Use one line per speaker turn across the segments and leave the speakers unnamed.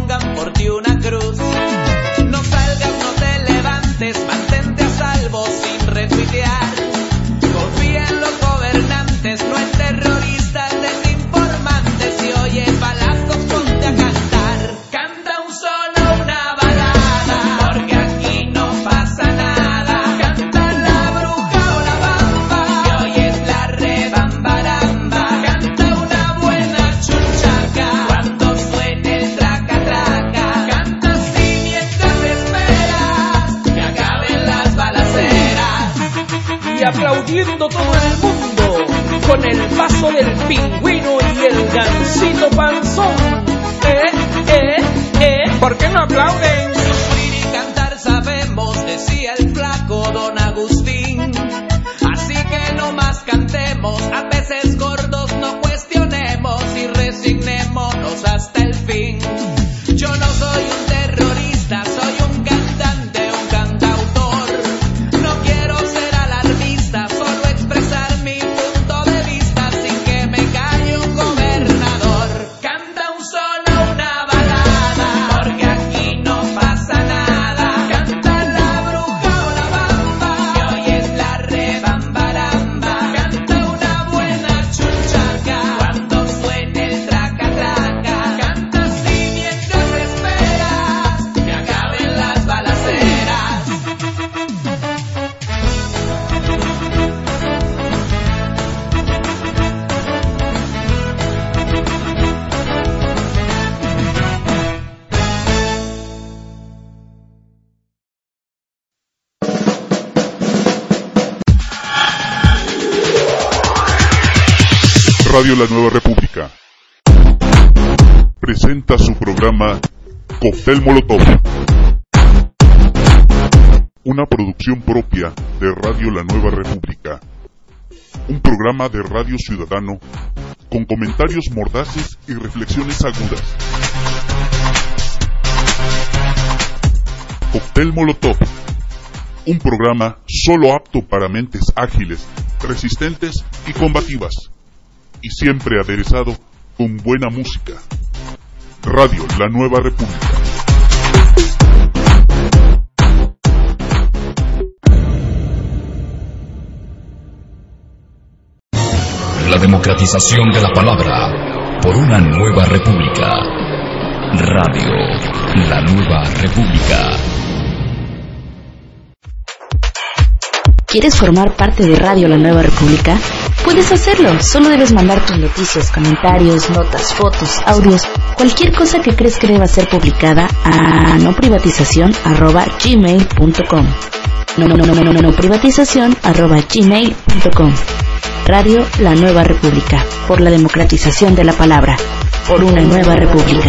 pongan por ti una cruz. No salgas, no te levantes, mantente a salvo sin retuitear. Confía en los gobernantes, no en terroristas, desinformantes. Si oyes balazos, ponte a cantar. Canta un solo, una balada, porque aquí no pasa nada. Canta la bruja o la bamba, si oyes la rebambaramba. Canta una buena chuchaca cuando suene el traca traca. Canta así mientras esperas que acaben las balaceras.
Y aplaudiendo todo el mundo con el paso del pingüino y el gansito panzón. ¿Por qué no aplauden?
Sufrir y cantar sabemos, decía el flaco don Agustín. Así que no más cantemos, a veces gordos no cuestionemos y resignémonos hasta el fin. Yo no soy un terrorista, soy un cantante, un cantautor. No quiero ser alarmista, solo expresar mi punto de vista sin que me calle un gobernador. Canta un solo, una balada, porque aquí no pasa nada. Canta la bruja o la bamba, si oyes la rebambaramba. Canta una buena chuchaca cuando suene el traca traca. Canta así mientras esperas que acaben las balaceras.
Radio La Nueva República presenta su programa Cóctel Molotov, una producción propia de Radio La Nueva República, un programa de radio ciudadano con comentarios mordaces y reflexiones agudas. Cóctel Molotov, un programa solo apto para mentes ágiles, resistentes y combativas, y siempre aderezado con buena música. Radio La Nueva República.
La democratización de la palabra por una nueva república. Radio La Nueva República.
¿Quieres formar parte de Radio La Nueva República? Puedes hacerlo, solo debes mandar tus noticias, comentarios, notas, fotos, audios, cualquier cosa que crees que deba ser publicada a noprivatizacion@gmail.com. noprivatizacion@gmail.com. Radio La Nueva República, por la democratización de la palabra, por una nueva república.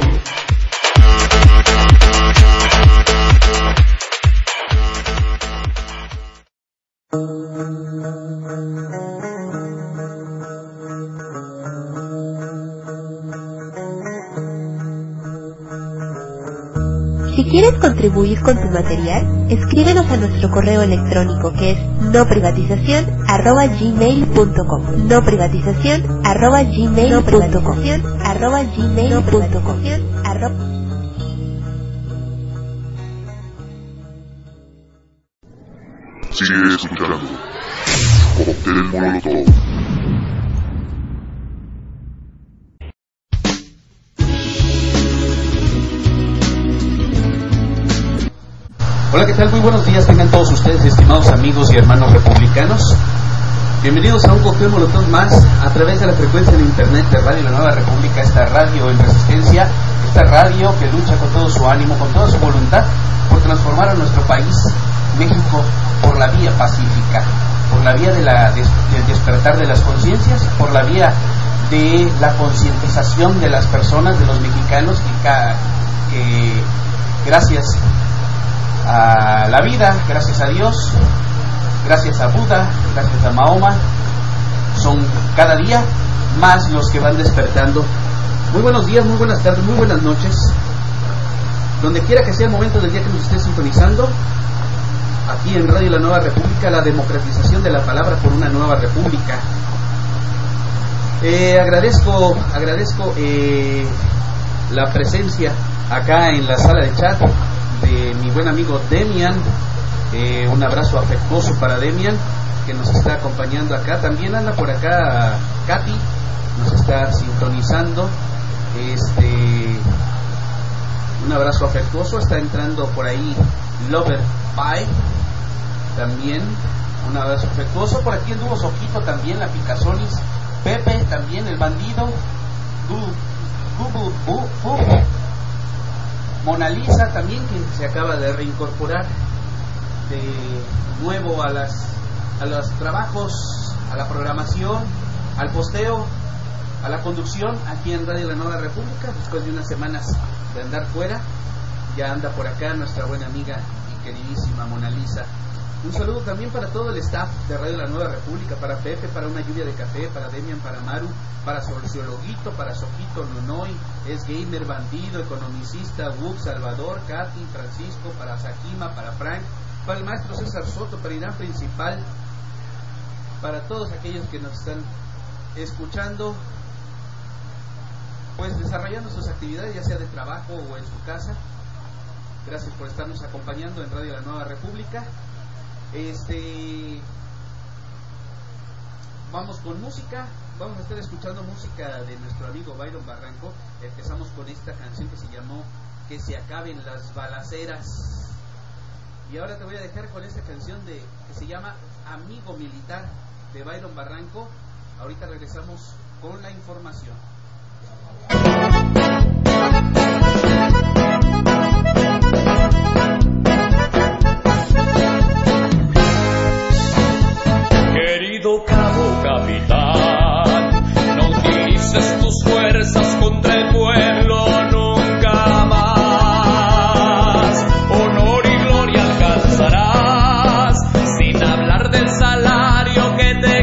Si quieres contribuir con tu material, escríbenos a nuestro correo electrónico que es noprivatizacion@gmail.com. noprivatizacion@gmail.com.
Sigue escuchando Cóctel Molotov.
Hola, ¿qué tal? Muy buenos días, tengan todos ustedes, estimados amigos y hermanos republicanos. Bienvenidos a un Cóctel Molotov más a través de la frecuencia de internet de Radio La Nueva República, esta radio en resistencia, esta radio que lucha con todo su ánimo, con toda su voluntad por transformar a nuestro país, México, por la vía pacífica, por la vía del despertar de las conciencias, por la vía de la concientización de las personas, de los mexicanos que gracias a la vida, gracias a Dios, gracias a Buda, gracias a Mahoma, son cada día más los que van despertando. Muy buenos días, muy buenas tardes, muy buenas noches, donde quiera que sea el momento del día que nos esté sintonizando, aquí en Radio La Nueva República, la democratización de la palabra por una nueva república. Agradezco la presencia acá en la sala de chat de mi buen amigo Demian. Un abrazo afectuoso para Demian, que nos está acompañando acá. También anda por acá Katy, nos está sintonizando. Un abrazo afectuoso. Está entrando por ahí Lover Pie, también un abrazo afectuoso. Por aquí anduvo Soquito también, la Picasonis, Pepe también, el bandido, Mona Lisa también, que se acaba de reincorporar de nuevo a los trabajos, a la programación, al posteo, a la conducción aquí en Radio La Nueva República. Después de unas semanas de andar fuera, ya anda por acá nuestra buena amiga y queridísima Mona Lisa. Un saludo también para todo el staff de Radio La Nueva República, para Pepe, para Una Lluvia de Café, para Demian, para Maru, para Sociologuito, para Soquito, Nonoy, Es Gamer, Bandido, Economicista, Wug, Salvador, Katy, Francisco, para Sakima, para Frank, para el maestro César Soto, para Irán Principal, para todos aquellos que nos están escuchando, pues desarrollando sus actividades, ya sea de trabajo o en su casa. Gracias por estarnos acompañando en Radio La Nueva República. Vamos con música. Vamos a estar escuchando música de nuestro amigo Byron Barranco. Empezamos con esta canción que se llamó Que se acaben las balaceras. Y ahora te voy a dejar con esta canción que se llama Amigo Militar, de Byron Barranco. Ahorita regresamos con la información.
Querido cabo capitán, no utilices tus fuerzas contra el pueblo nunca más. Honor y gloria alcanzarás, sin hablar del salario que te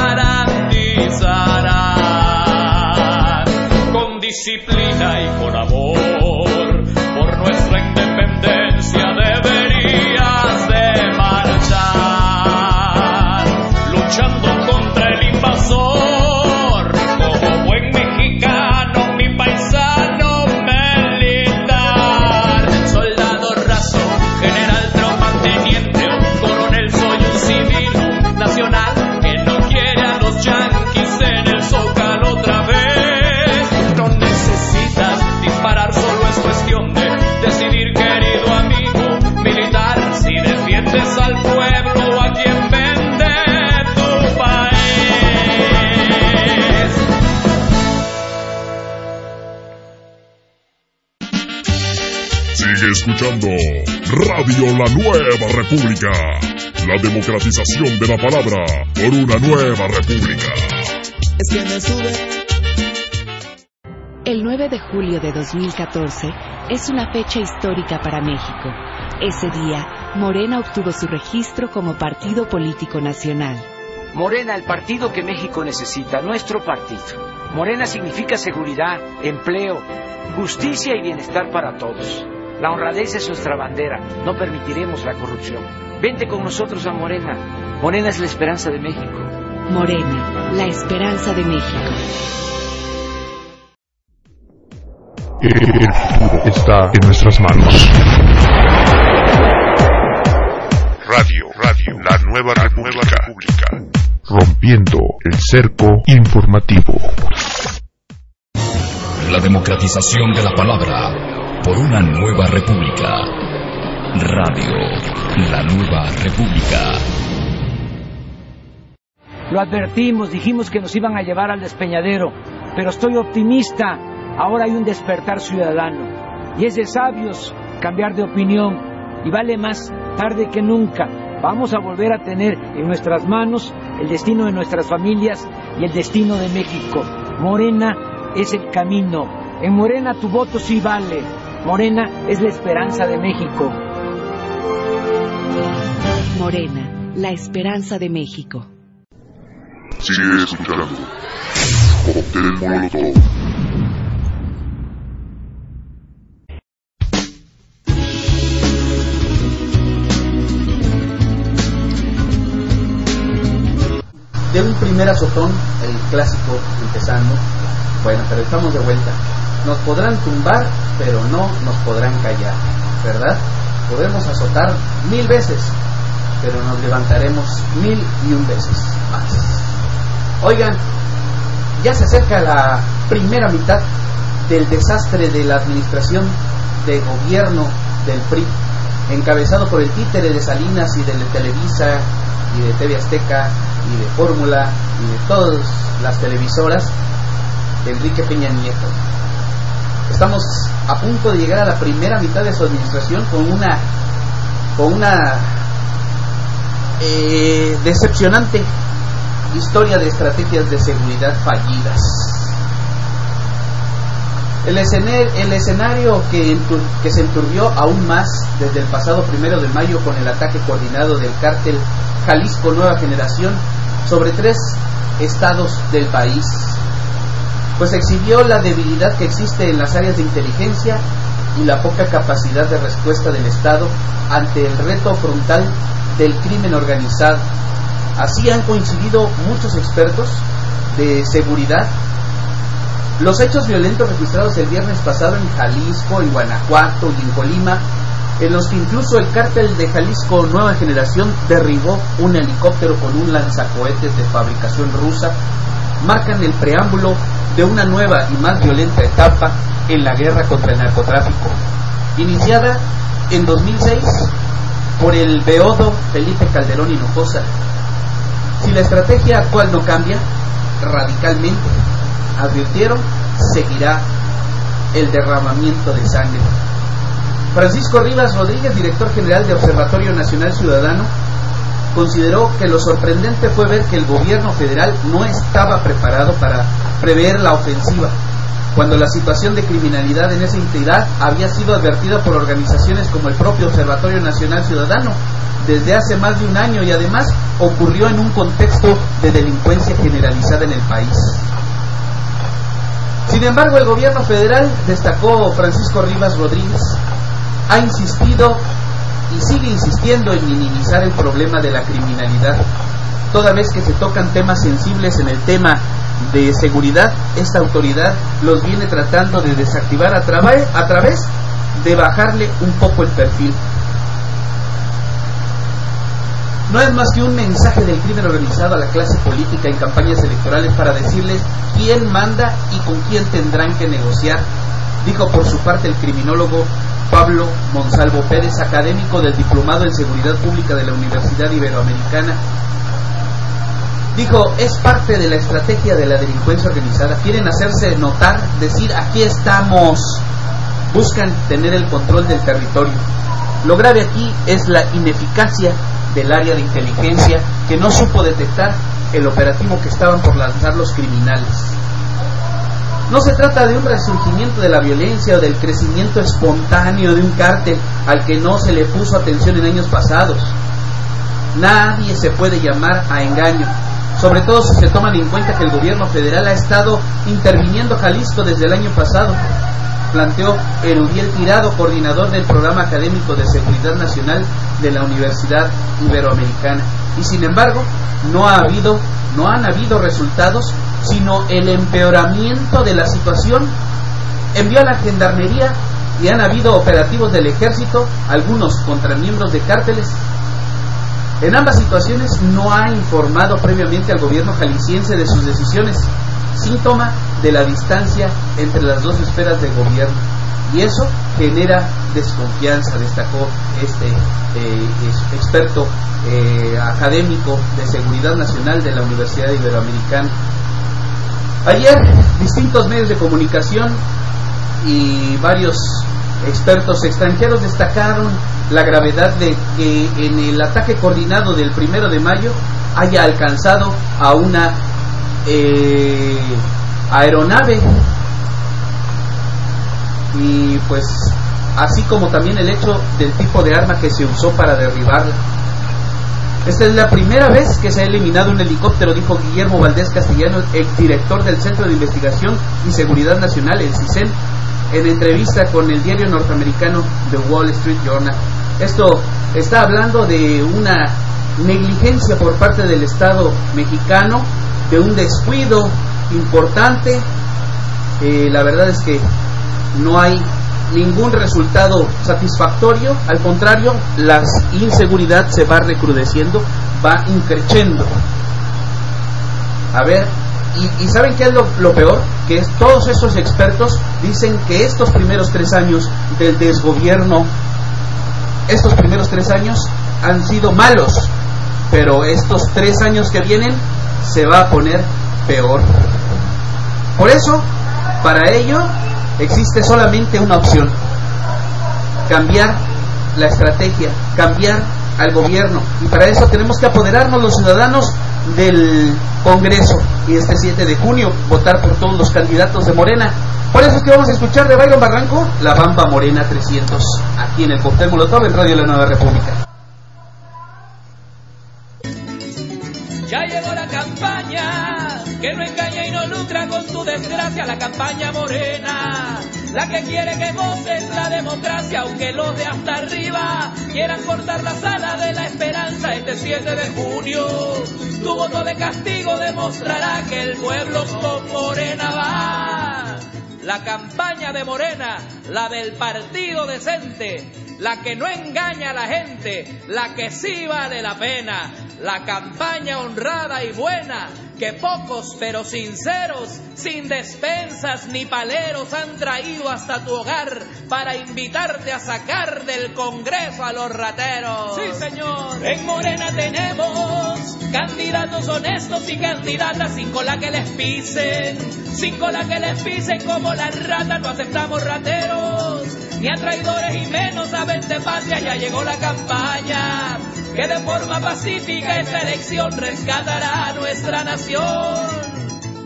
garantizarán. Con disciplina y con amor, por nuestra independencia deberías de marchar, luchando contra el invasor, como buen mexicano, mi paisano militar. Soldado raso, general, tropa, teniente, un coronel, soy un civil, un nacional que no quiere a los yanquis en el Zócalo otra vez. No necesitas disparar, solo es cuestión de decidir, querido amigo militar, si defiendes al pueblo o a quien vende tu país.
Sigue escuchando Radio La Nueva República, la democratización de la palabra por una nueva república.
Es que me sube.
El 9 de julio de 2014 es una fecha histórica para México. Ese día, Morena obtuvo su registro como partido político nacional.
Morena, el partido que México necesita, nuestro partido. Morena significa seguridad, empleo, justicia y bienestar para todos. La honradez es nuestra bandera, no permitiremos la corrupción. Vente con nosotros a Morena. Morena es la esperanza de México.
Morena, la esperanza de México.
El futuro está en nuestras manos. Radio, La Nueva República. Rompiendo el cerco informativo.
La democratización de la palabra por una nueva república. Radio, La Nueva República.
Lo advertimos, dijimos que nos iban a llevar al despeñadero, pero estoy optimista. Ahora hay un despertar ciudadano y es de sabios cambiar de opinión, y vale más tarde que nunca. Vamos a volver a tener en nuestras manos el destino de nuestras familias y el destino de México. Morena es el camino. En Morena tu voto sí vale. Morena es la esperanza de México.
Morena, la esperanza de México.
Sigue escuchando. Cóctel Molotov.
De un primer azotón, el clásico empezando. Bueno, pero estamos de vuelta. Nos podrán tumbar, pero no nos podrán callar, ¿verdad? Podemos azotar 1000 veces, pero nos levantaremos 1001 veces más. Oigan, ya se acerca la primera mitad del desastre de la administración de gobierno del PRI, encabezado por el títere de Salinas y de Televisa y de TV Azteca y de Fórmula y de todas las televisoras, Enrique Peña Nieto. Estamos a punto de llegar a la primera mitad de su administración con una decepcionante historia de estrategias de seguridad fallidas. El escenario que se enturbió aún más desde el pasado 1 de mayo con el ataque coordinado del cártel Jalisco Nueva Generación sobre 3 estados del país, pues exhibió la debilidad que existe en las áreas de inteligencia y la poca capacidad de respuesta del Estado ante el reto frontal del crimen organizado. Así han coincidido muchos expertos de seguridad. Los hechos violentos registrados el viernes pasado en Jalisco, en Guanajuato y en Colima, en los que incluso el cártel de Jalisco Nueva Generación derribó un helicóptero con un lanzacohetes de fabricación rusa, marcan el preámbulo de una nueva y más violenta etapa en la guerra contra el narcotráfico, iniciada en 2006 por el beodo Felipe Calderón Hinojosa. Si la estrategia actual no cambia radicalmente, advirtieron, seguirá el derramamiento de sangre. Francisco Rivas Rodríguez, director general de Observatorio Nacional Ciudadano, consideró que lo sorprendente fue ver que el gobierno federal no estaba preparado para prever la ofensiva, cuando la situación de criminalidad en esa entidad había sido advertida por organizaciones como el propio Observatorio Nacional Ciudadano desde hace más de un año, y además ocurrió en un contexto de delincuencia generalizada en el país. Sin embargo, el gobierno federal, destacó Francisco Rivas Rodríguez, ha insistido y sigue insistiendo en minimizar el problema de la criminalidad. Toda vez que se tocan temas sensibles en el tema de seguridad, esta autoridad los viene tratando de desactivar a través de bajarle un poco el perfil. No es más que un mensaje del crimen organizado a la clase política en campañas electorales para decirles quién manda y con quién tendrán que negociar, dijo por su parte el criminólogo Pablo Monsalvo Pérez, académico del Diplomado en Seguridad Pública de la Universidad Iberoamericana. Dijo, es parte de la estrategia de la delincuencia organizada. Quieren hacerse notar, decir, aquí estamos. Buscan tener el control del territorio. Lo grave aquí es la ineficacia del área de inteligencia, que no supo detectar el operativo que estaban por lanzar los criminales. No se trata de un resurgimiento de la violencia o del crecimiento espontáneo de un cártel al que no se le puso atención en años pasados. Nadie se puede llamar a engaño, sobre todo si se toman en cuenta que el gobierno federal ha estado interviniendo Jalisco desde el año pasado, planteó Erubiel Tirado, coordinador del Programa Académico de Seguridad Nacional de la Universidad Iberoamericana. Y sin embargo, no han habido resultados, sino el empeoramiento de la situación. Envió a la Gendarmería y han habido operativos del Ejército, algunos contra miembros de cárteles. En ambas situaciones no ha informado previamente al gobierno jalisciense de sus decisiones, síntoma de la distancia entre las dos esferas de gobierno, y eso genera desconfianza, destacó este experto académico de seguridad nacional de la Universidad Iberoamericana. Ayer distintos medios de comunicación y varios expertos extranjeros destacaron la gravedad de que en el ataque coordinado del 1 de mayo haya alcanzado a una aeronave, y pues así como también el hecho del tipo de arma que se usó para derribarla. Esta es la primera vez que se ha eliminado un helicóptero, dijo Guillermo Valdés Castellano, exdirector del Centro de Investigación y Seguridad Nacional, el CISEN, en entrevista con el diario norteamericano The Wall Street Journal. Esto está hablando de una negligencia por parte del Estado mexicano, de un descuido importante. La verdad es que no hay ningún resultado satisfactorio, al contrario, la inseguridad se va recrudeciendo, va increciendo. A ver, y ¿saben qué es lo peor? Que todos estos expertos dicen que estos primeros 3 años del desgobierno, estos primeros 3 años han sido malos, pero estos 3 años que vienen se va a poner peor. Por eso, para ello, existe solamente una opción: cambiar la estrategia, cambiar al gobierno, y para eso tenemos que apoderarnos los ciudadanos del Congreso y este 7 de junio votar por todos los candidatos de Morena. Por eso es que vamos a escuchar de Byron Barranco La Bamba Morena 300 aquí en el Cóctel Molotov en Radio La Nueva República.
Ya llegó la campaña, que no engaña y no lucra con tu desgracia, la campaña morena, la que quiere que goces la democracia, aunque los de hasta arriba quieran cortar las alas de la esperanza. Este 7 de junio, tu voto de castigo demostrará que el pueblo con Morena va. La campaña de Morena, la del partido decente, la que no engaña a la gente, la que sí vale la pena, la campaña honrada y buena, que pocos pero sinceros, sin despensas ni paleros, han traído hasta tu hogar para invitarte a sacar del Congreso a los rateros. Sí, señor. En Morena tenemos candidatos honestos y candidatas sin cola que les pisen, sin cola que les pisen como las ratas. No aceptamos rateros ni a traidores y menos a ventepatria. Ya llegó la campaña que de forma pacífica esta elección rescatará a nuestra nación.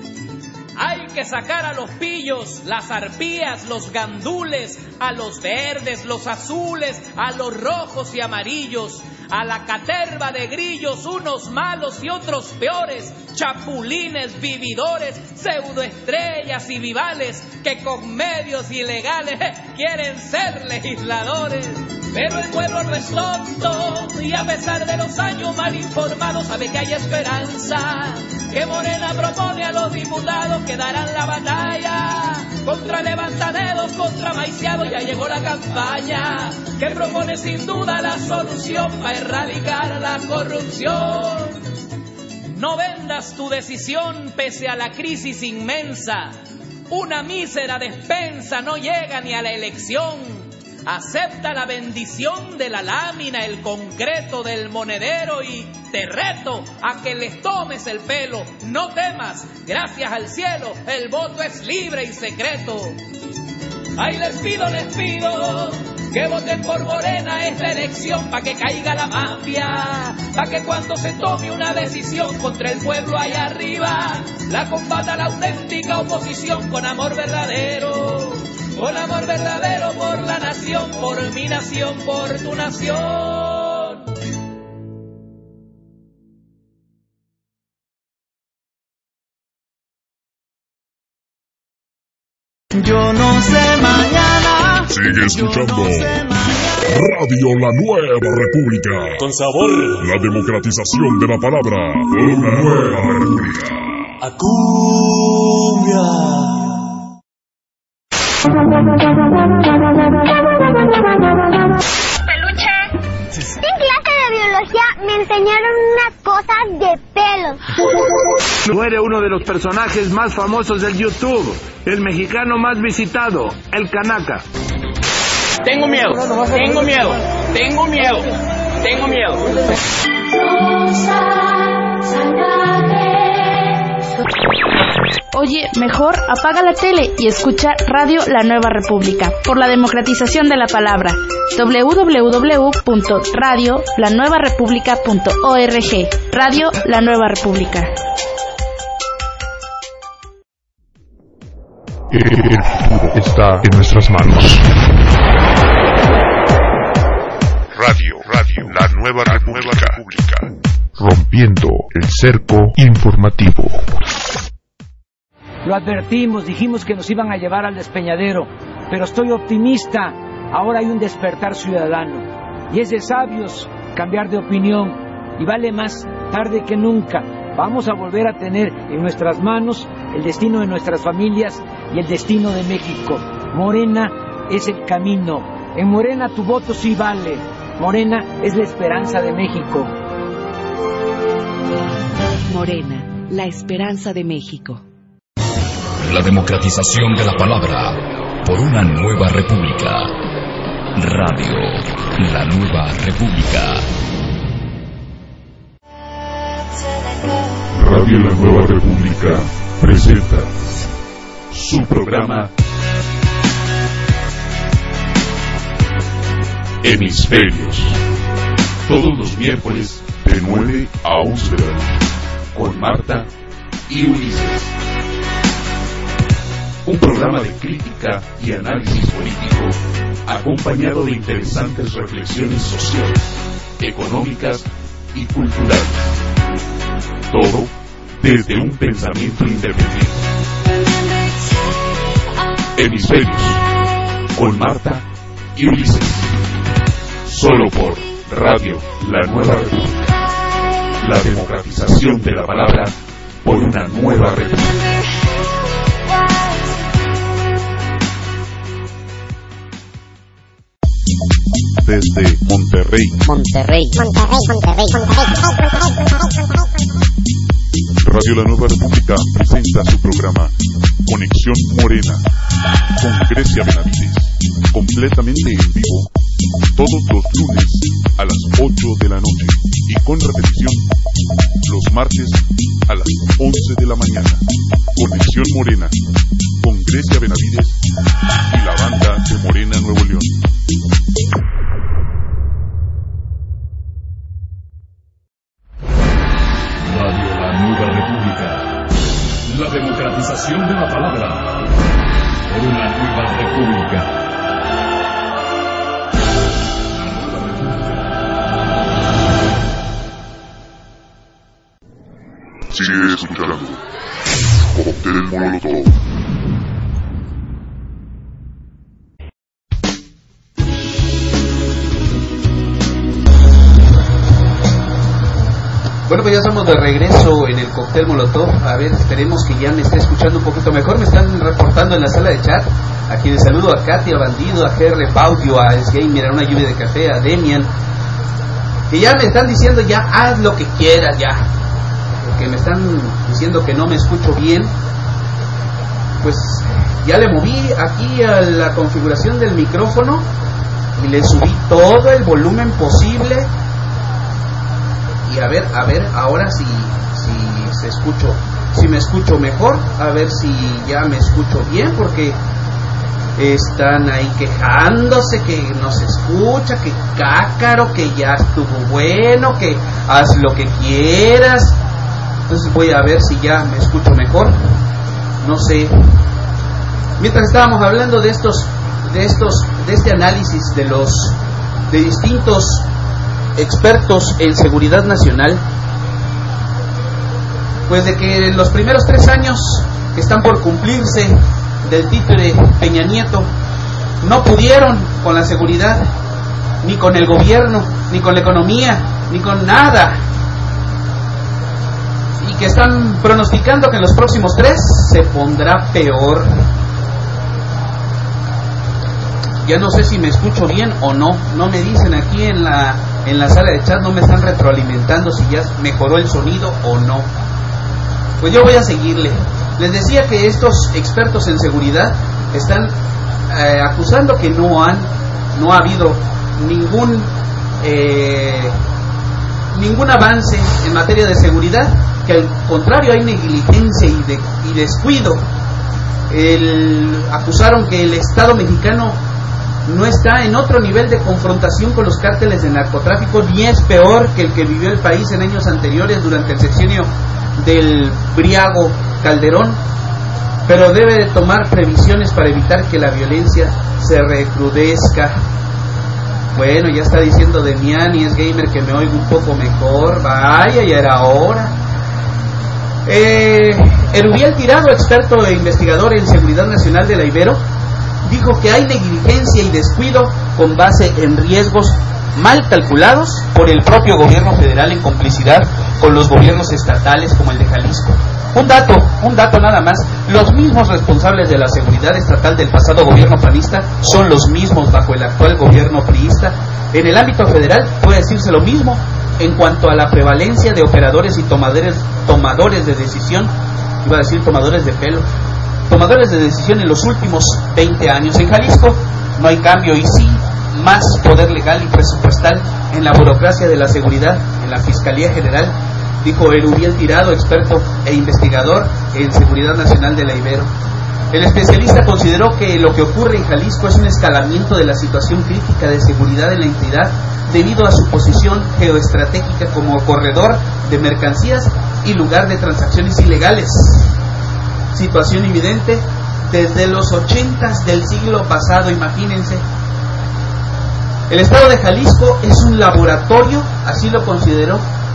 Hay que sacar a los pillos, las arpías, los gandules, a los verdes, los azules, a los rojos y amarillos, a la caterva de grillos, unos malos y otros peores, chapulines, vividores, pseudoestrellas y vivales, que con medios ilegales quieren ser legisladores. Pero el pueblo no es tonto y a pesar de los años mal informados sabe que hay esperanza, que Morena propone a los diputados que darán la batalla contra levantaderos, contra maiciados. Ya llegó la campaña que propone sin duda la solución para erradicar la corrupción. No vendas tu decisión pese a la crisis inmensa, una mísera despensa no llega ni a la elección. Acepta la bendición de la lámina, el concreto del monedero y te reto a que les tomes el pelo. No temas, gracias al cielo, el voto es libre y secreto. Ay, les pido que voten por Morena esta elección, pa' que caiga la mafia, pa' que cuando se tome una decisión contra el pueblo allá arriba, la combata la auténtica oposición con amor verdadero. Con amor verdadero por la nación, por mi nación, por tu nación.
Yo no sé mañana.
Sigue escuchando Radio La Nueva República.
Con sabor.
La democratización de la palabra. Una nueva república.
Acumbia.
Peluche. En clase de biología me enseñaron unas cosas de pelos.
Muere uno de los personajes más famosos del YouTube, el mexicano más visitado, el Canaca.
Tengo miedo.
Oye, mejor apaga la tele y escucha Radio La Nueva República, por la democratización de la palabra. www.radiolanuevarepublica.org. Radio La Nueva República.
El futuro está en nuestras manos. Radio, La Nueva República. Rompiendo el cerco informativo.
Lo advertimos, dijimos que nos iban a llevar al despeñadero, pero estoy optimista. Ahora hay un despertar ciudadano y es de sabios cambiar de opinión y vale más tarde que nunca. Vamos a volver a tener en nuestras manos el destino de nuestras familias y el destino de México. Morena es el camino. En Morena tu voto sí vale. Morena es la esperanza de México.
Morena, la esperanza de México.
La democratización de la palabra por una nueva república. Radio La Nueva República.
Radio La Nueva República presenta su programa Hemisferios, todos los miércoles de 9 a 11 de la noche, con Marta y Ulises. Un programa de crítica y análisis político, acompañado de interesantes reflexiones sociales, económicas y culturales. Todo desde un pensamiento independiente. Hemisferios, con Marta y Ulises. Solo por Radio La Nueva República. La democratización de la palabra por una nueva república. Desde Monterrey. Radio La Nueva República presenta su programa Conexión Morena con Grecia Benavides, completamente en vivo, todos los lunes a las 8 de la noche y con repetición los martes a las 11 de la mañana. Conexión Morena con Grecia Benavides y la banda de Morena Nuevo León.
Radio La Nueva República. La democratización de la palabra por una nueva república.
Sigue escuchando Cóctel Molotov.
Bueno, pues ya estamos de regreso en el Cóctel Molotov. A ver, esperemos que ya me esté escuchando un poquito mejor. Me están reportando en la sala de chat. A quienes saludo: a Katy, a Bandido, a GR Baudio, a Sgamer, a Una Lluvia de Café, a Demian. Que ya me están diciendo ya, haz lo que quieras ya. Porque me están diciendo que no me escucho bien. Pues ya le moví aquí a la configuración del micrófono y le subí todo el volumen posible. Y a ver, ahora si me escucho mejor, a ver si ya me escucho bien, porque están ahí quejándose que no se escucha, que cácaro, que ya estuvo bueno, que haz lo que quieras. Entonces voy a ver si ya me escucho mejor. No sé. Mientras estábamos hablando de este análisis de distintos expertos en seguridad nacional, pues de que en los primeros 3 años que están por cumplirse del títere Peña Nieto no pudieron con la seguridad, ni con el gobierno, ni con la economía, ni con nada, y que están pronosticando que en los próximos 3 se pondrá peor. Ya no sé si me escucho bien o no. No me dicen aquí en la sala de chat, no me están retroalimentando si ya mejoró el sonido o no. Pues yo voy a seguirle. Les decía que estos expertos en seguridad están acusando que no ha habido ningún avance en materia de seguridad, que al contrario hay negligencia y descuido. Acusaron que el Estado mexicano no está en otro nivel de confrontación con los cárteles de narcotráfico, ni es peor que el que vivió el país en años anteriores durante el sexenio del Briago Calderón, pero debe de tomar previsiones para evitar que la violencia se recrudezca. Bueno, ya está diciendo Demian y Sgamer que me oigo un poco mejor. Vaya, ya era hora. Erubiel Tirado, experto e investigador en seguridad nacional de la Ibero, dijo que hay negligencia y descuido con base en riesgos mal calculados por el propio gobierno federal en complicidad con los gobiernos estatales como el de Jalisco. Un dato nada más. Los mismos responsables de la seguridad estatal del pasado gobierno panista son los mismos bajo el actual gobierno priista. En el ámbito federal puede decirse lo mismo en cuanto a la prevalencia de operadores y tomadores de decisión, iba a decir tomadores de pelo, tomadores de decisión en los últimos 20 años. En Jalisco no hay cambio y sí más poder legal y presupuestal en la burocracia de la seguridad, en la Fiscalía General, dijo Erubiel Tirado, experto e investigador en seguridad nacional de la Ibero. El especialista consideró que lo que ocurre en Jalisco es un escalamiento de la situación crítica de seguridad en la entidad debido a su posición geoestratégica como corredor de mercancías y lugar de transacciones ilegales. Situación evidente desde los 80s del siglo pasado, imagínense. El estado de Jalisco es un laboratorio, así lo consideró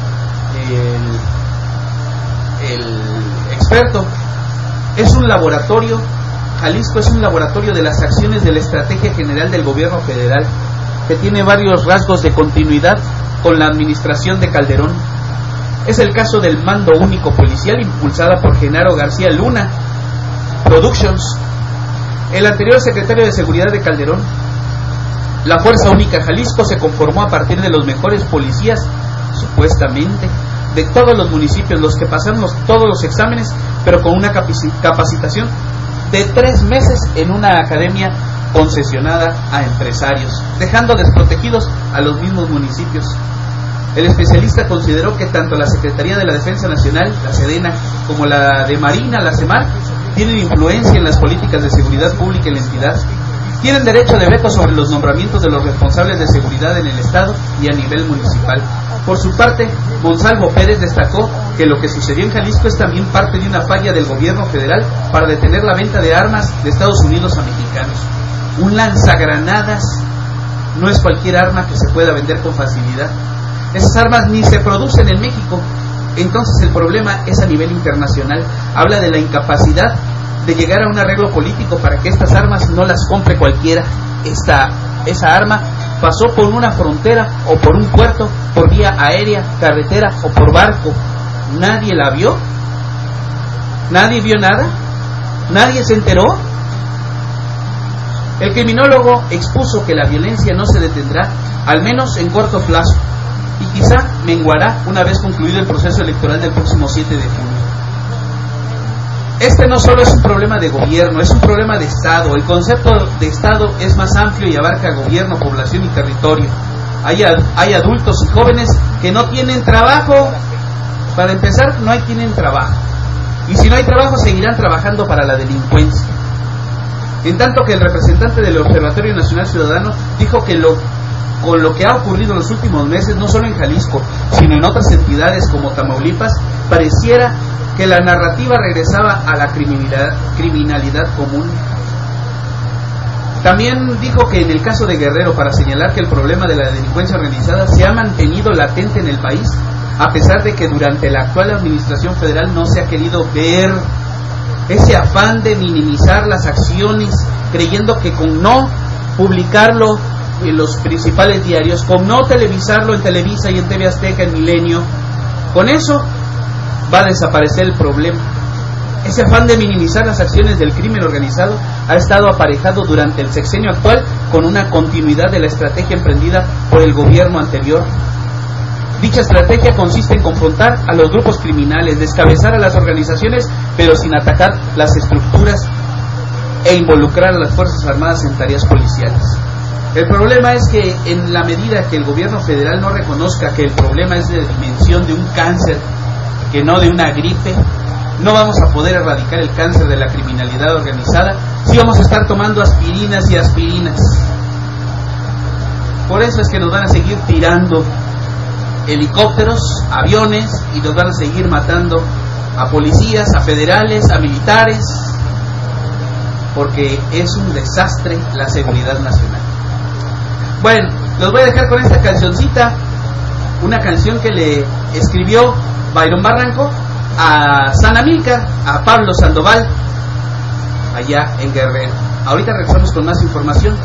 el experto. Es un laboratorio, Jalisco es un laboratorio de las acciones de la estrategia general del gobierno federal, que tiene varios rasgos de continuidad con la administración de Calderón. Es el caso del Mando Único Policial, impulsada por Genaro García Luna Productions, el anterior secretario de Seguridad de Calderón. La Fuerza Única Jalisco se conformó a partir de los mejores policías, supuestamente, de todos los municipios, los que pasaron todos los exámenes, pero con una capacitación de 3 meses en una academia concesionada a empresarios, dejando desprotegidos a los mismos municipios. El especialista consideró que tanto la Secretaría de la Defensa Nacional, la Sedena, como la de Marina, la CEMAR, tienen influencia en las políticas de seguridad pública en la entidad. Tienen derecho de veto sobre los nombramientos de los responsables de seguridad en el Estado y a nivel municipal. Por su parte, Monsalvo Pérez destacó que lo que sucedió en Jalisco es también parte de una falla del gobierno federal para detener la venta de armas de Estados Unidos a mexicanos. Un lanzagranadas no es cualquier arma que se pueda vender con facilidad. Esas armas ni se producen en México. Entonces el problema es a nivel internacional. Habla de la incapacidad de llegar a un arreglo político para que estas armas no las compre cualquiera. Esa arma pasó por una frontera o por un puerto, por vía aérea, carretera o por barco. ¿Nadie la vio? ¿Nadie vio nada? ¿Nadie se enteró? El criminólogo expuso que la violencia no se detendrá, al menos en corto plazo, y quizá menguará una vez concluido el proceso electoral del próximo 7 de junio. Este no solo es un problema de gobierno, es un problema de Estado. El concepto de Estado es más amplio y abarca gobierno, población y territorio. Hay adultos y jóvenes que no tienen trabajo. Para empezar, no tienen trabajo. Y si no hay trabajo, seguirán trabajando para la delincuencia. En tanto que el representante del Observatorio Nacional Ciudadano dijo que con lo que ha ocurrido en los últimos meses, no solo en Jalisco, sino en otras entidades como Tamaulipas, pareciera que la narrativa regresaba a la criminalidad común. También dijo que en el caso de Guerrero, para señalar que el problema de la delincuencia organizada se ha mantenido latente en el país, a pesar de que durante la actual administración federal no se ha querido ver ese afán de minimizar las acciones, creyendo que con no publicarlo en los principales diarios, con no televisarlo en Televisa y en TV Azteca, en Milenio, con eso va a desaparecer el problema. Ese afán de minimizar las acciones del crimen organizado ha estado aparejado durante el sexenio actual con una continuidad de la estrategia emprendida por el gobierno anterior. Dicha estrategia consiste en confrontar a los grupos criminales, descabezar a las organizaciones, pero sin atacar las estructuras e involucrar a las Fuerzas Armadas en tareas policiales. El problema es que en la medida que el gobierno federal no reconozca que el problema es de dimensión de un cáncer, que no de una gripe, no vamos a poder erradicar el cáncer de la criminalidad organizada si vamos a estar tomando aspirinas y aspirinas. Por eso es que nos van a seguir tirando helicópteros, aviones, y nos van a seguir matando a policías, a federales, a militares, porque es un desastre la seguridad nacional. Bueno, los voy a dejar con esta cancioncita, una canción que le escribió Byron Barranco a San Amílcar, a Pablo Sandoval, allá en Guerrero. Ahorita regresamos con más información.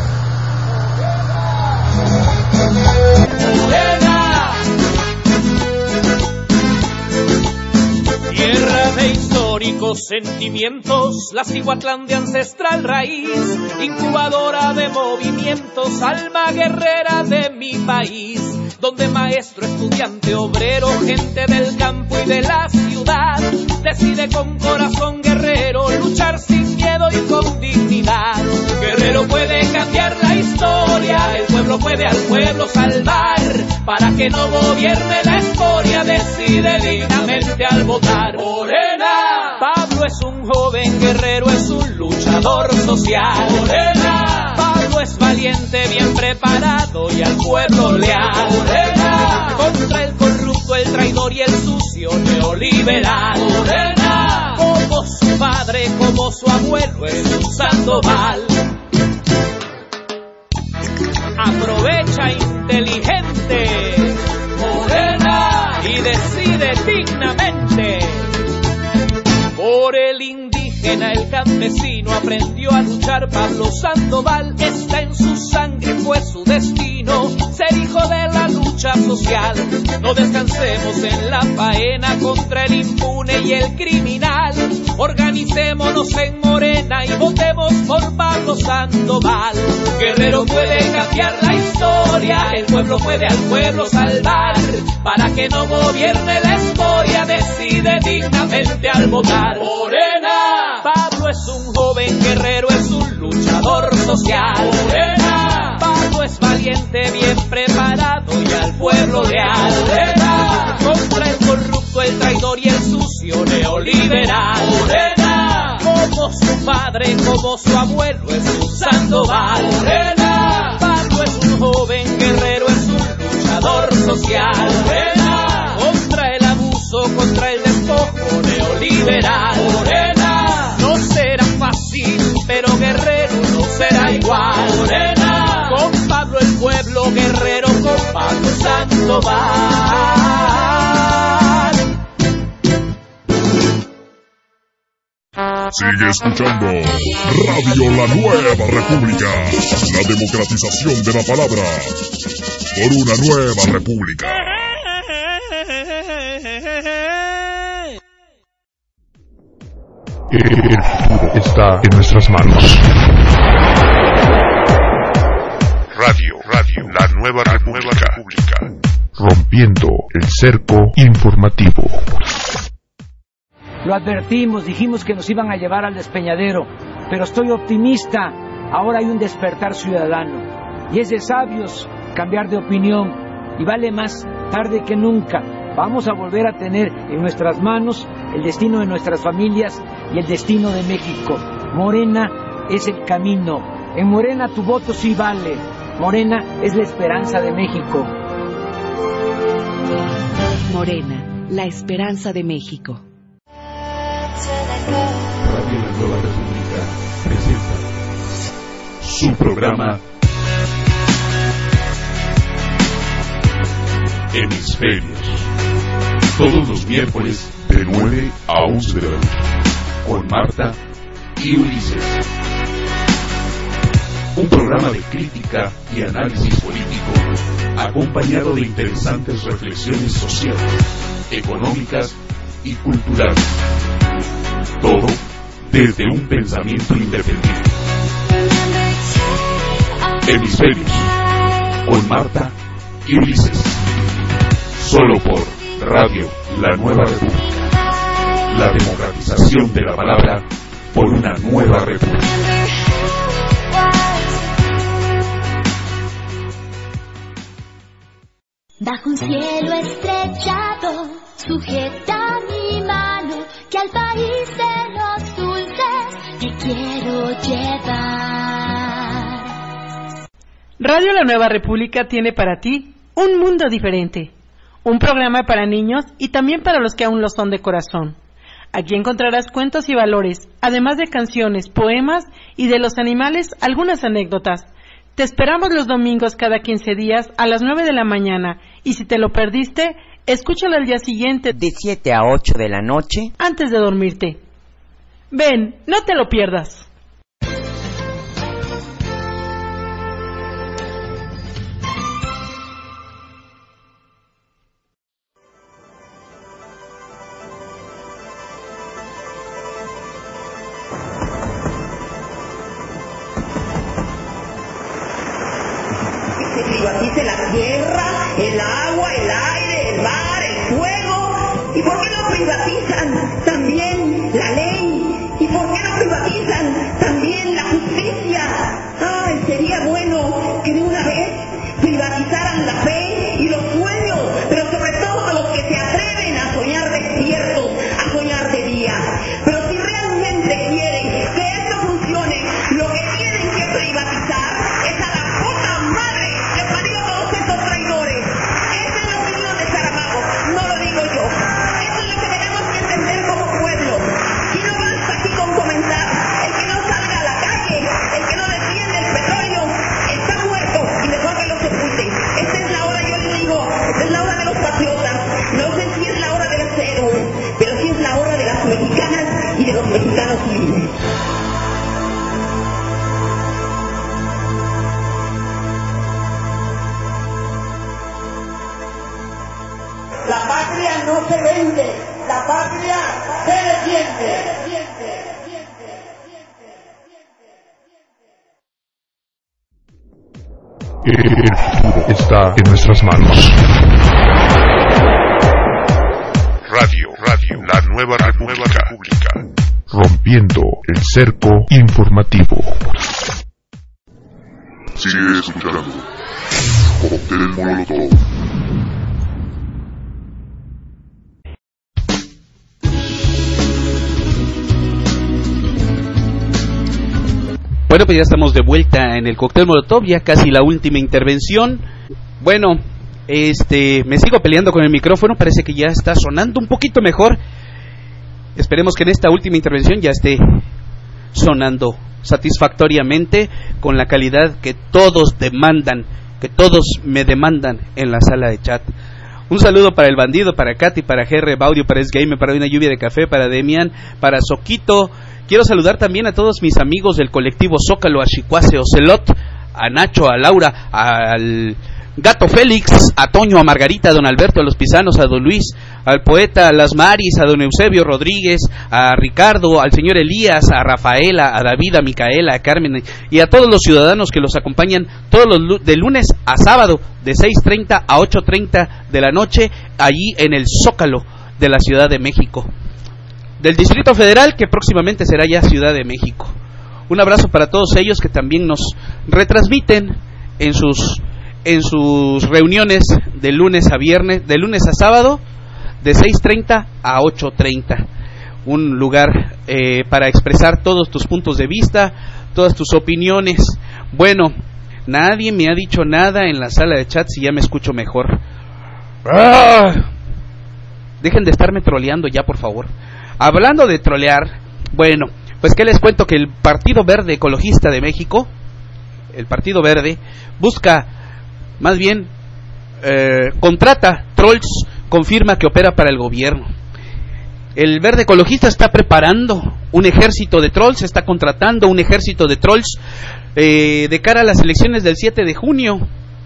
Tierra de historia. puros sentimientos, la Cihuatlán de ancestral raíz, incubadora de movimientos, alma guerrera de mi país, donde maestro, estudiante, obrero, gente del campo y de la ciudad, decide con corazón guerrero luchar sin miedo y con dignidad. Guerrero puede cambiar la historia, el pueblo puede al pueblo salvar, para que no gobierne la escoria, decide dignamente al votar. Morena, Pablo es un joven guerrero, es un luchador social. Morena, Pablo es valiente, bien preparado y al pueblo leal. Morena, contra el corrupto, el traidor y el sucio neoliberal. Morena, como su padre, como su abuelo es un Sandoval. Aprovecha inteligente, Morena, y decide dignamente. Por el indígena, el campesino, aprendió a luchar Pablo Sandoval. Está en su sangre, fue su destino, ser hijo de la lucha social. No descansemos en la faena contra el impune y el criminal. Organicémonos en Morena y votemos por Pablo Sandoval. Guerrero puede cambiar la historia, el pueblo puede al pueblo salvar, para que no gobierne la escoria, decide dignamente al votar. Morena, Pablo es un joven guerrero, es un luchador social. Morena, Pablo es valiente, bien preparado y al pueblo leal. Morena, contra el corrupto, el traidor y el sucio neoliberal. Morena, como su padre, como su abuelo es un Sandoval. Morena, Pablo es un joven guerrero, es un luchador social. Morena, contra el abuso, contra el despojo neoliberal. Morena, no será fácil, pero guerrero no será igual. Morena, con Pablo el pueblo guerrero, con Pablo Sandoval.
Sigue escuchando Radio La Nueva República, la democratización de la palabra por una nueva república. El futuro está en nuestras manos. Radio, La Nueva República. Rompiendo el cerco informativo.
Lo advertimos, dijimos que nos iban a llevar al despeñadero, pero estoy optimista. Ahora hay un despertar ciudadano y es de sabios cambiar de opinión, y vale más tarde que nunca. Vamos a volver a tener en nuestras manos el destino de nuestras familias y el destino de México. Morena es el camino. En Morena tu voto sí vale. Morena es la esperanza de México.
Morena, la esperanza de México.
Radio La Nueva República presenta su programa Hemisferios, todos los miércoles de 9 a 11 de la noche, con Marta y Ulises. Un programa de crítica y análisis político, acompañado de interesantes reflexiones sociales, económicas y culturales. Todo desde un pensamiento independiente. Hemisferios, con Marta y Ulises. Solo por Radio La Nueva República. La democratización de la palabra por una nueva república.
Bajo un cielo estrellado, sujeta mi mano, que al país de los dulces te quiero llevar.
Radio La Nueva República tiene para ti Un Mundo Diferente, un programa para niños y también para los que aún lo son de corazón. Aquí encontrarás cuentos y valores, además de canciones, poemas y de los animales algunas anécdotas. Te esperamos los domingos cada 15 días a las 9 de la mañana, y si te lo perdiste, escúchalo al día siguiente
de 7 a 8 de la noche
antes de dormirte. Ven, no te lo pierdas.
se privatice la tierra, el agua, el aire, el mar, el fuego. ¿Y por qué no privatizan también la ley? ¿Y por qué no privatizan también la justicia? Ay, sería bueno que de una vez privatizaran la fe y los sueños, pero sobre todo los que se atreven a soñar despiertos, a soñar de día. Pero si realmente quieren que esto funcione, lo que tienen que privatizar es a la puta madre que parió a todos estos traidores. Esa es la opinión de Saramago, no lo digo yo. Eso es lo que tenemos que entender como pueblo. Y no basta aquí con comentar. El que no salga a la calle, el que no defiende el petróleo, está muerto y mejor que lo sepulte. Esta es la hora, yo les digo, esta es la hora de los patriotas. No sé si es la hora de los héroes, pero sí es la hora de las mexicanas y de los mexicanos libres. La patria no se vende, la patria se defiende.
El futuro está en nuestras manos. Radio, la nueva república. Rompiendo el cerco informativo. Sigue escuchando. Cóctel Molotov.
Bueno, pues ya estamos de vuelta en el Cóctel Molotov, ya casi la última intervención. Bueno, me sigo peleando con el micrófono, parece que ya está sonando un poquito mejor. Esperemos que en esta última intervención ya esté sonando satisfactoriamente con la calidad que todos demandan, que todos me demandan en la sala de chat. Un saludo para el bandido, para Katy, para GR Baudio, para S-Gamer, para Una Lluvia de Café, para Demian, para Soquito. Quiero saludar también a todos mis amigos del colectivo Zócalo, a Chicuase Ocelot, a Nacho, a Laura, al Gato Félix, a Toño, a Margarita, a Don Alberto, a los Pisanos, a Don Luis, al poeta, a las Maris, a Don Eusebio Rodríguez, a Ricardo, al señor Elías, a Rafaela, a David, a Micaela, a Carmen y a todos los ciudadanos que los acompañan todos los de lunes a sábado de 6:30 a 8:30 de la noche allí en el Zócalo de la Ciudad de México, del Distrito Federal, que próximamente será ya Ciudad de México. Un abrazo para todos ellos que también nos retransmiten en sus reuniones de lunes a viernes, de lunes a sábado, de 6:30 a 8:30. Un lugar para expresar todos tus puntos de vista, todas tus opiniones. Bueno, nadie me ha dicho nada en la sala de chat si ya me escucho mejor. Dejen de estarme troleando ya, por favor. Hablando de trolear, bueno, pues que les cuento que el Partido Verde Ecologista de México, el Partido Verde, busca, más bien, contrata trolls, confirma que opera para el gobierno. El Verde Ecologista está preparando un ejército de trolls, está contratando un ejército de trolls de cara a las elecciones del 7 de junio.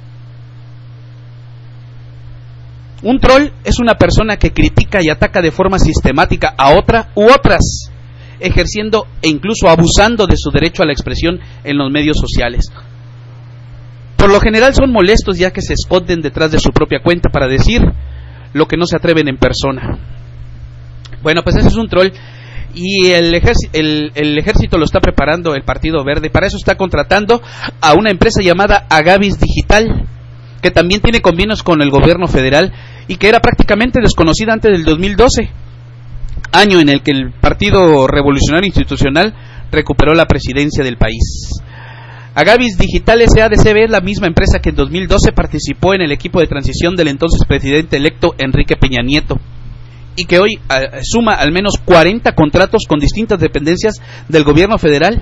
Un troll es una persona que critica y ataca de forma sistemática a otra u otras, ejerciendo e incluso abusando de su derecho a la expresión en los medios sociales. Por lo general son molestos, ya que se esconden detrás de su propia cuenta para decir lo que no se atreven en persona. Bueno, pues ese es un troll y el ejército lo está preparando el Partido Verde. Para eso está contratando a una empresa llamada Agavis Digital, que también tiene convenios con el gobierno federal y que era prácticamente desconocida antes del 2012, año en el que el Partido Revolucionario Institucional recuperó la presidencia del país. Agavis Digital S.A.D.C.B. es la misma empresa que en 2012 participó en el equipo de transición del entonces presidente electo Enrique Peña Nieto y que hoy suma al menos 40 contratos con distintas dependencias del gobierno federal.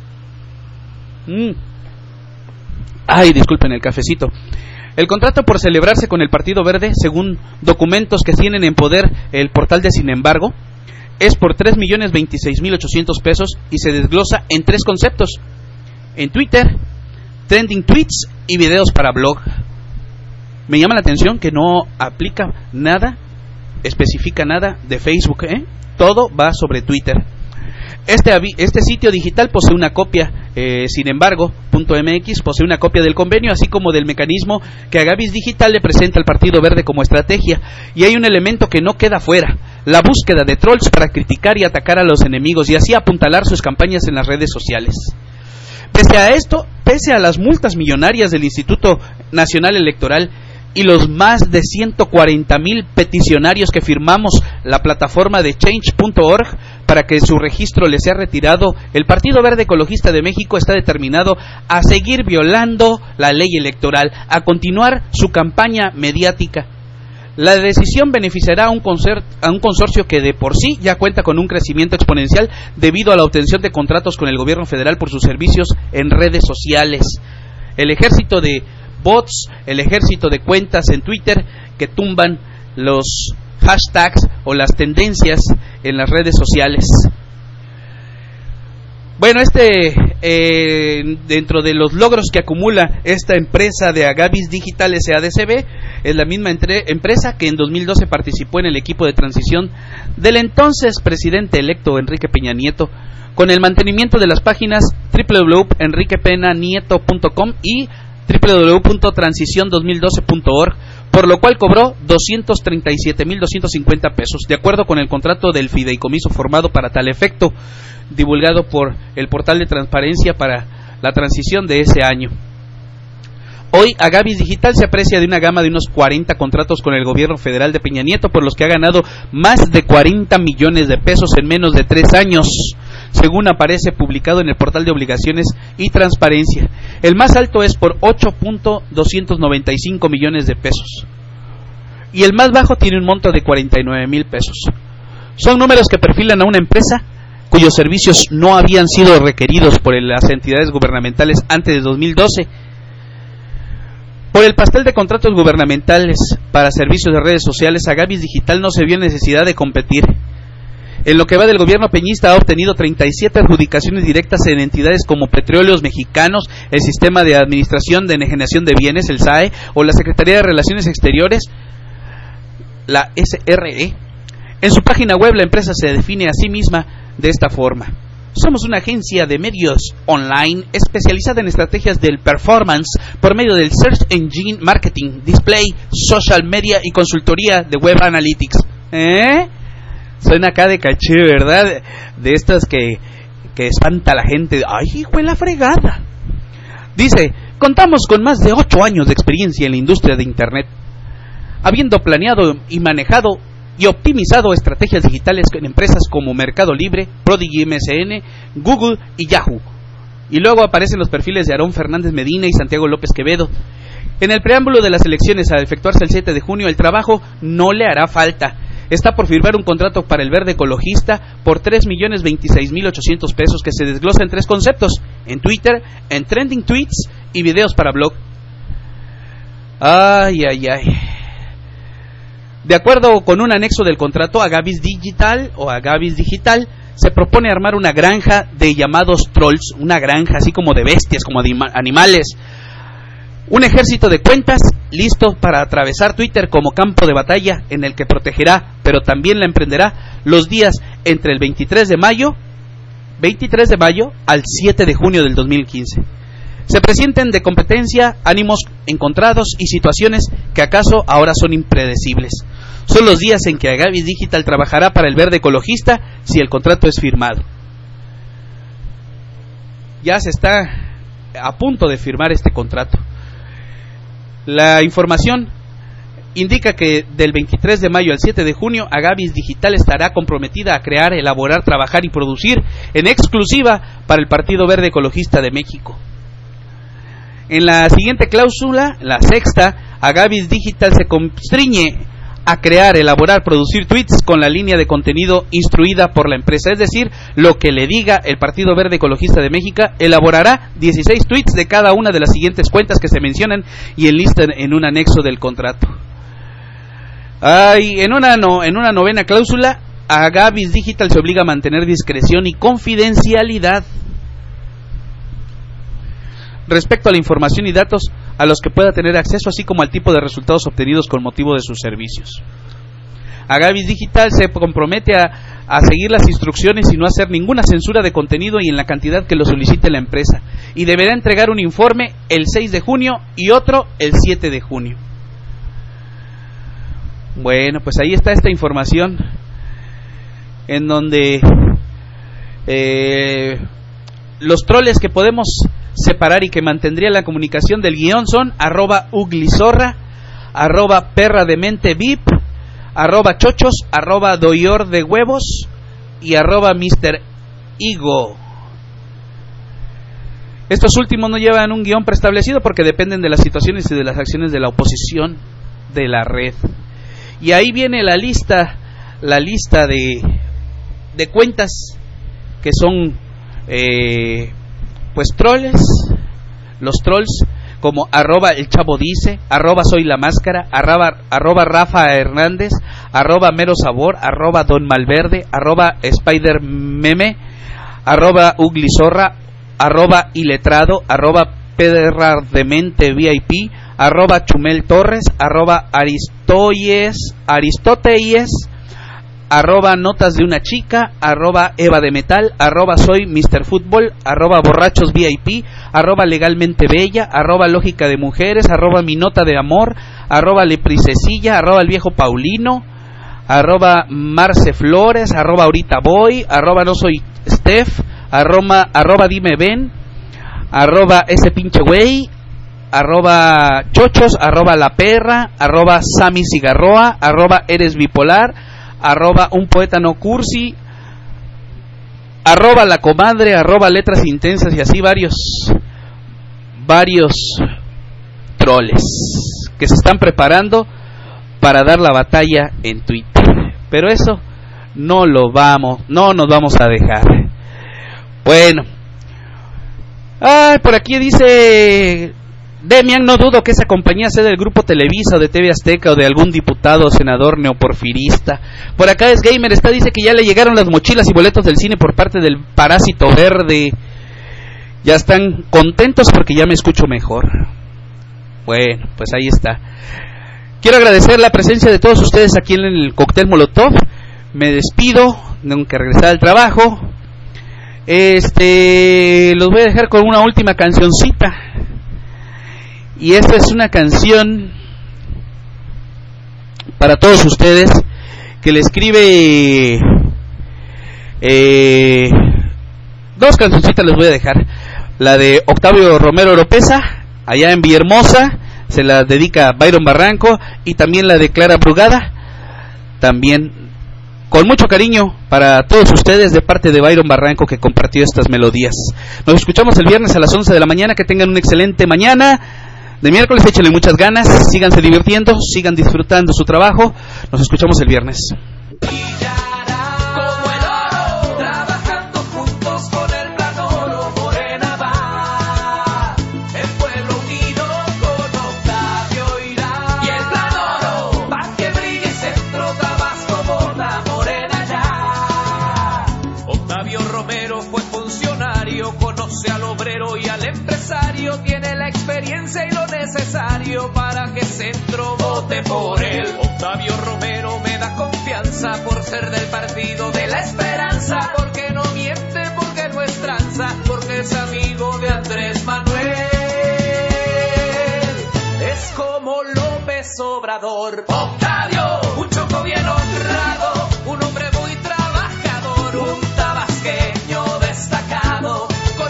Ay, disculpen el cafecito. El contrato por celebrarse con el Partido Verde, según documentos que tienen en poder el portal de Sin Embargo, es por 3.026.800 pesos y se desglosa en 3 conceptos: en Twitter, trending tweets y videos para blog. Me llama la atención que no aplica nada, especifica nada de Facebook, Todo va sobre Twitter. Este sitio digital posee una copia Sin embargo, .mx posee una copia del convenio, así como del mecanismo que Agavis Digital le presenta al Partido Verde como estrategia, y hay un elemento que no queda fuera: la búsqueda de trolls para criticar y atacar a los enemigos y así apuntalar sus campañas en las redes sociales. Pese a esto, pese a las multas millonarias del Instituto Nacional Electoral y los más de 140,000 peticionarios que firmamos la plataforma de change.org para que su registro le sea retirado, el Partido Verde Ecologista de México está determinado a seguir violando la ley electoral, a continuar su campaña mediática. La decisión beneficiará a un consorcio que de por sí ya cuenta con un crecimiento exponencial debido a la obtención de contratos con el gobierno federal por sus servicios en redes sociales. El ejército de bots, el ejército de cuentas en Twitter que tumban los hashtags o las tendencias en las redes sociales. Bueno, dentro de los logros que acumula esta empresa de Agavis Digital SADCB, es la misma empresa que en 2012 participó en el equipo de transición del entonces presidente electo Enrique Peña Nieto, con el mantenimiento de las páginas www.enriquepenanieto.com y www.transición2012.org, por lo cual cobró 237,250 pesos, de acuerdo con el contrato del fideicomiso formado para tal efecto, divulgado por el portal de transparencia para la transición de ese año. Hoy Agavis Digital se aprecia de una gama de unos 40 contratos con el gobierno federal de Peña Nieto, por los que ha ganado más de 40 millones de pesos en menos de 3 años, según aparece publicado en el portal de obligaciones y transparencia. El más alto es por 8.295 millones de pesos y el más bajo tiene un monto de 49,000 pesos. Son números que perfilan a una empresa cuyos servicios no habían sido requeridos por las entidades gubernamentales antes de 2012. Por el pastel de contratos gubernamentales para servicios de redes sociales, Agavis Digital no se vio necesidad de competir. En lo que va del gobierno peñista ha obtenido 37 adjudicaciones directas en entidades como Petróleos Mexicanos, el Sistema de Administración de Enajenación de Bienes, el SAE, o la Secretaría de Relaciones Exteriores, la SRE. En su página web la empresa se define a sí misma de esta forma: somos una agencia de medios online especializada en estrategias del performance por medio del Search Engine Marketing, Display, Social Media y consultoría de Web Analytics. Suena acá de caché, ¿verdad? De estas que espanta a la gente. ¡Ay, hijo de la fregada! Dice: contamos con más de 8 años de experiencia en la industria de Internet, habiendo planeado y manejado y optimizado estrategias digitales en empresas como Mercado Libre, Prodigy MSN, Google y Yahoo. Y luego aparecen los perfiles de Aarón Fernández Medina y Santiago López Quevedo. En el preámbulo de las elecciones a efectuarse el 7 de junio, el trabajo no le hará falta. Está por firmar un contrato para el Verde Ecologista por 3,026,800 pesos, que se desglosa en 3 conceptos: en Twitter, en trending tweets y videos para blog. Ay. De acuerdo con un anexo del contrato, Agavis Digital se propone armar una granja de llamados trolls, una granja así como de bestias, como de animales, un ejército de cuentas listo para atravesar Twitter como campo de batalla, en el que protegerá, pero también la emprenderá los días entre el 23 de mayo al 7 de junio del 2015. Se presienten de competencia, ánimos encontrados y situaciones que acaso ahora son impredecibles. Son los días en que Agavis Digital trabajará para el Verde Ecologista si el contrato es firmado. Ya se está a punto de firmar este contrato. La información indica que del 23 de mayo al 7 de junio Agavis Digital estará comprometida a crear, elaborar, trabajar y producir en exclusiva para el Partido Verde Ecologista de México. En la siguiente cláusula, la sexta, Agavis Digital se constriñe a crear, elaborar, producir tweets con la línea de contenido instruida por la empresa, es decir, lo que le diga el Partido Verde Ecologista de México. Elaborará 16 tweets de cada una de las siguientes cuentas que se mencionan y enlistan en un anexo del contrato. En una novena cláusula, Agavis Digital se obliga a mantener discreción y confidencialidad respecto a la información y datos a los que pueda tener acceso, así como al tipo de resultados obtenidos con motivo de sus servicios. Agavis Digital se compromete a seguir las instrucciones y no hacer ninguna censura de contenido y en la cantidad que lo solicite la empresa. Y deberá entregar un informe el 6 de junio y otro el 7 de junio. Bueno, pues ahí está esta información en donde los troles que podemos separar y que mantendría la comunicación del guión son @uglizorra, @perradementevip, @chochos, @doyor de huevos y @Mr. Igo. Estos últimos no llevan un guión preestablecido porque dependen de las situaciones y de las acciones de la oposición de la red. Y ahí viene la lista de cuentas que son pues troles, los trolls como @el chavo dice, @soy la máscara, @Rafa Hernández, @mero sabor, @don malverde, @spider meme, @uglizorra, @iletrado, @perrademente VIP, @chumel torres, @aristoteles, @notas de una chica, @eva de metal, @soy Mr. Fútbol, @borrachos VIP, @legalmente bella, @lógica de mujeres, @mi nota de amor, @lepricecilla, @el viejo Paulino, @Marce Flores, @ahorita voy, @no soy Steph, @dime ven, ese pinche güey, @chochos, @la perra, @Sammy Cigarroa, @eres bipolar, @un poeta no cursi, @la comadre, @letras intensas y así varios troles que se están preparando para dar la batalla en Twitter. Pero eso no nos vamos a dejar. Bueno, por aquí dice Demian, no dudo que esa compañía sea del Grupo Televisa o de TV Azteca o de algún diputado o senador neoporfirista. Por acá es Gamer, dice que ya le llegaron las mochilas y boletos del cine por parte del Parásito Verde. Ya están contentos porque ya me escucho mejor. Bueno, pues ahí está. Quiero agradecer la presencia de todos ustedes aquí en el Cóctel Molotov. Me despido, tengo que regresar al trabajo. Los voy a dejar con una última cancioncita. Y esta es una canción para todos ustedes que le escribe dos cancioncitas les voy a dejar. La de Octavio Romero Oropesa, allá en Villahermosa, se la dedica a Byron Barranco, y también la de Clara Brugada, también con mucho cariño para todos ustedes de parte de Byron Barranco, que compartió estas melodías. Nos escuchamos el viernes a las 11 de la mañana. Que tengan una excelente mañana de miércoles, échenle muchas ganas, síganse divirtiendo, sigan disfrutando su trabajo. Nos escuchamos el viernes.
Tiene la experiencia y lo necesario para que Centro vote por él. Octavio Romero me da confianza por ser del partido de la esperanza, porque no miente, porque no es tranza, porque es amigo de Andrés Manuel. Es como López Obrador. Octavio, un choco bien honrado, un hombre muy trabajador, un tabasqueño destacado.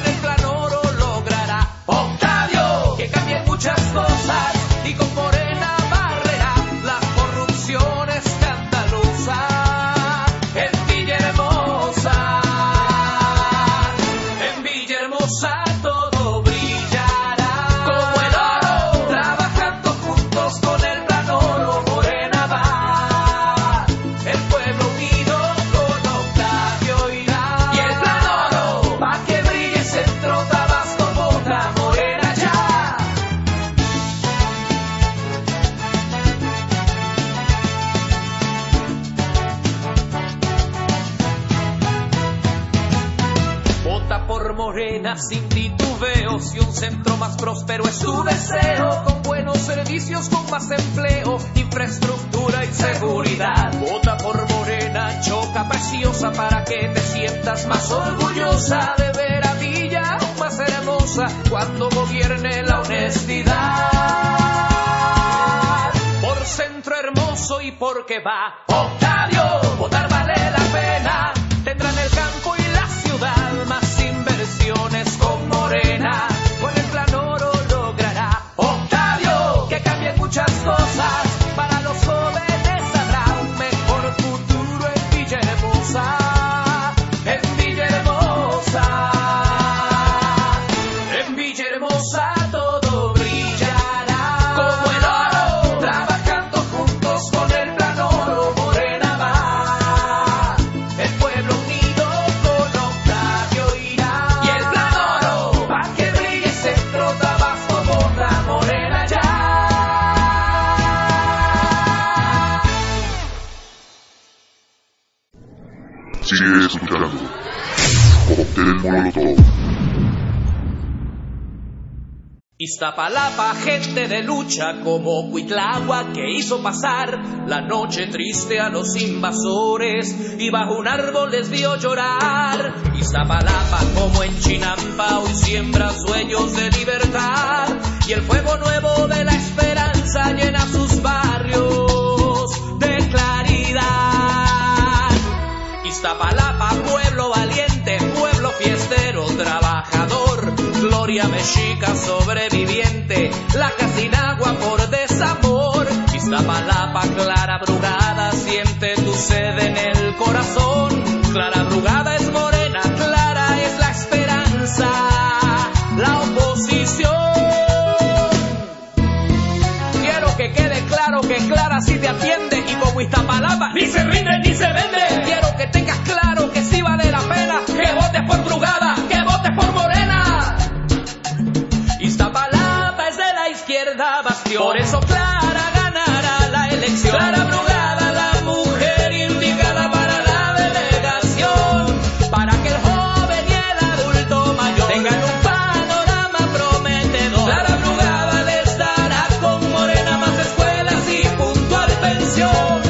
Muchas cosas y con Morena Barrera la corrupción escandalosa. En Villahermosa todo brillará como el oro, trabajando juntos con el plan oro. Morena va, el pueblo unido con Octavio irá, y el plan oro pa' que brille Centro Tabasco, vota Morena ya. Por Morena sin titubeos, y un centro más próspero es tu deseo, con buenos servicios, con más empleo, infraestructura y seguridad. Vota por Morena, choca preciosa, para que te sientas más orgullosa de ver a Villa más hermosa cuando gobierne la honestidad. Por Centro Hermoso y porque va Octavio, votar vale la pena. Tendrán el campo y la ciudad más inversiones con Morena. Con el Plan Oro logrará Octavio que cambien muchas cosas. Para los jóvenes habrá un mejor futuro en Villahermosa. En Villahermosa. En Villahermosa todo brillará como el oro. Trabajando juntos con el Plan Oro, Morena va. El pueblo unido con Octavio irá. Y el Plan Oro, pa' que brille Centro Tabasco, vota Morena ya.
Sigue escuchando Cóctel Molotov.
Iztapalapa, gente de lucha como Cuitlagua, que hizo pasar la noche triste a los invasores y bajo un árbol les vio llorar. Iztapalapa, como en Chinampa, hoy siembra sueños de libertad y el fuego nuevo de la esperanza llena sus barrios de claridad. Iztapalapa, pueblo valiente, pueblo fiestero, trabajador, gloria mexica sobreviviente, la Casinagua por desamor. Iztapalapa, Clara Brugada, siente tu sed en el corazón. Clara Brugada es Morena, Clara es la esperanza, la oposición. Quiero que quede claro que Clara sí te atiende y como Iztapalapa ni se rinde ni se vende. Quiero que tengas claro que sí vale la pena que votes por Brugada, que votes por Morena. Iztapalapa es de la izquierda bastión, por eso Clara ganará la elección. Clara Brugada, la mujer indicada para la delegación, para que el joven y el adulto mayor tengan un panorama prometedor. Clara Brugada les dará con Morena más escuelas y puntual pensión.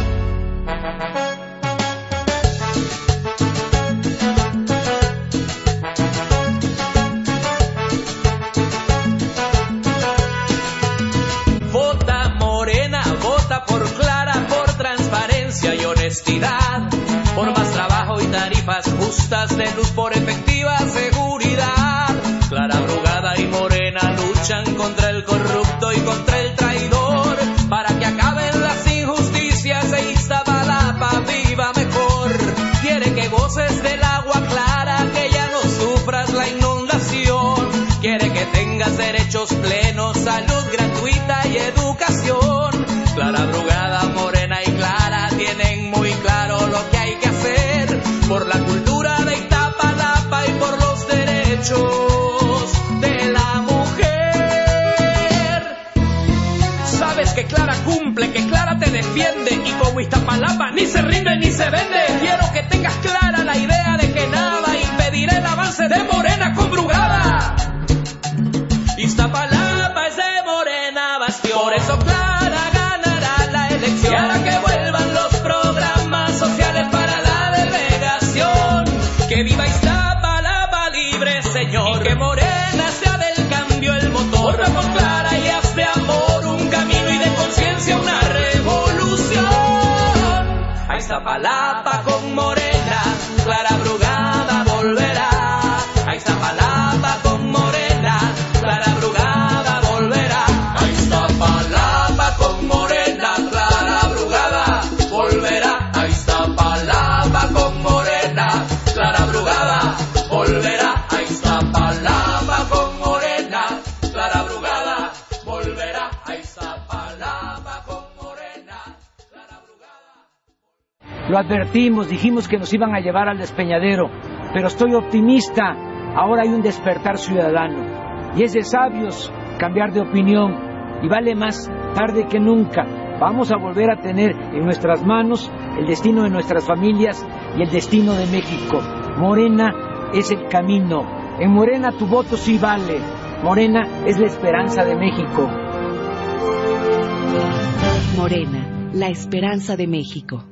Vota Morena, vota por Clara, por transparencia y honestidad, por más trabajo y tarifas justas de luz, por efectiva seguridad. Clara Brugada y Morena luchan contra el corrupto y contra el traidor, para que acaben las injusticias e Iztapalapa viva mejor. Quiere que goces del agua clara, que ya no sufras la inundación. Quiere que tengas derechos plenos, salud gratuita y educación. Clara Brugada, Morena y Clara tienen muy claro lo que hay que hacer por la cultura de Iztapalapa y por los derechos de la mujer. Sabes que Clara cumple, que Clara te defiende y como Iztapalapa ni se rinde ni se vende. Quiero que tengas clara la idea de que nada impedirá el avance de Morena con Brugada. Iztapalapa es de Morena bastión, por eso Clara ganará la elección. Y ahora que vuelvan los programas sociales para la delegación, que viva Iztapalapa libre, señor, y que Morena sea del cambio el motor. Vota por Clara y haz de amor un camino y de conciencia una revolución. A Iztapalapa con Morena, Clara Brugada volverá. A Iztapalapa con Morena, Clara Brugada volverá. A Iztapalapa con Morena, Clara Brugada volverá. A Iztapalapa con Morena, Clara Brugada volverá. A Iztapalapa con Morena, Clara Brugada volverá. A Iztapalapa con Morena, Clara Brugada.
Lo advertimos, dijimos que nos iban a llevar al despeñadero, pero estoy optimista. Ahora hay un despertar ciudadano y es de sabios cambiar de opinión y vale más tarde que nunca. Vamos a volver a tener en nuestras manos el destino de nuestras familias y el destino de México. Morena es el camino. En Morena tu voto sí vale. Morena es la esperanza de México.
Morena,
la esperanza de México.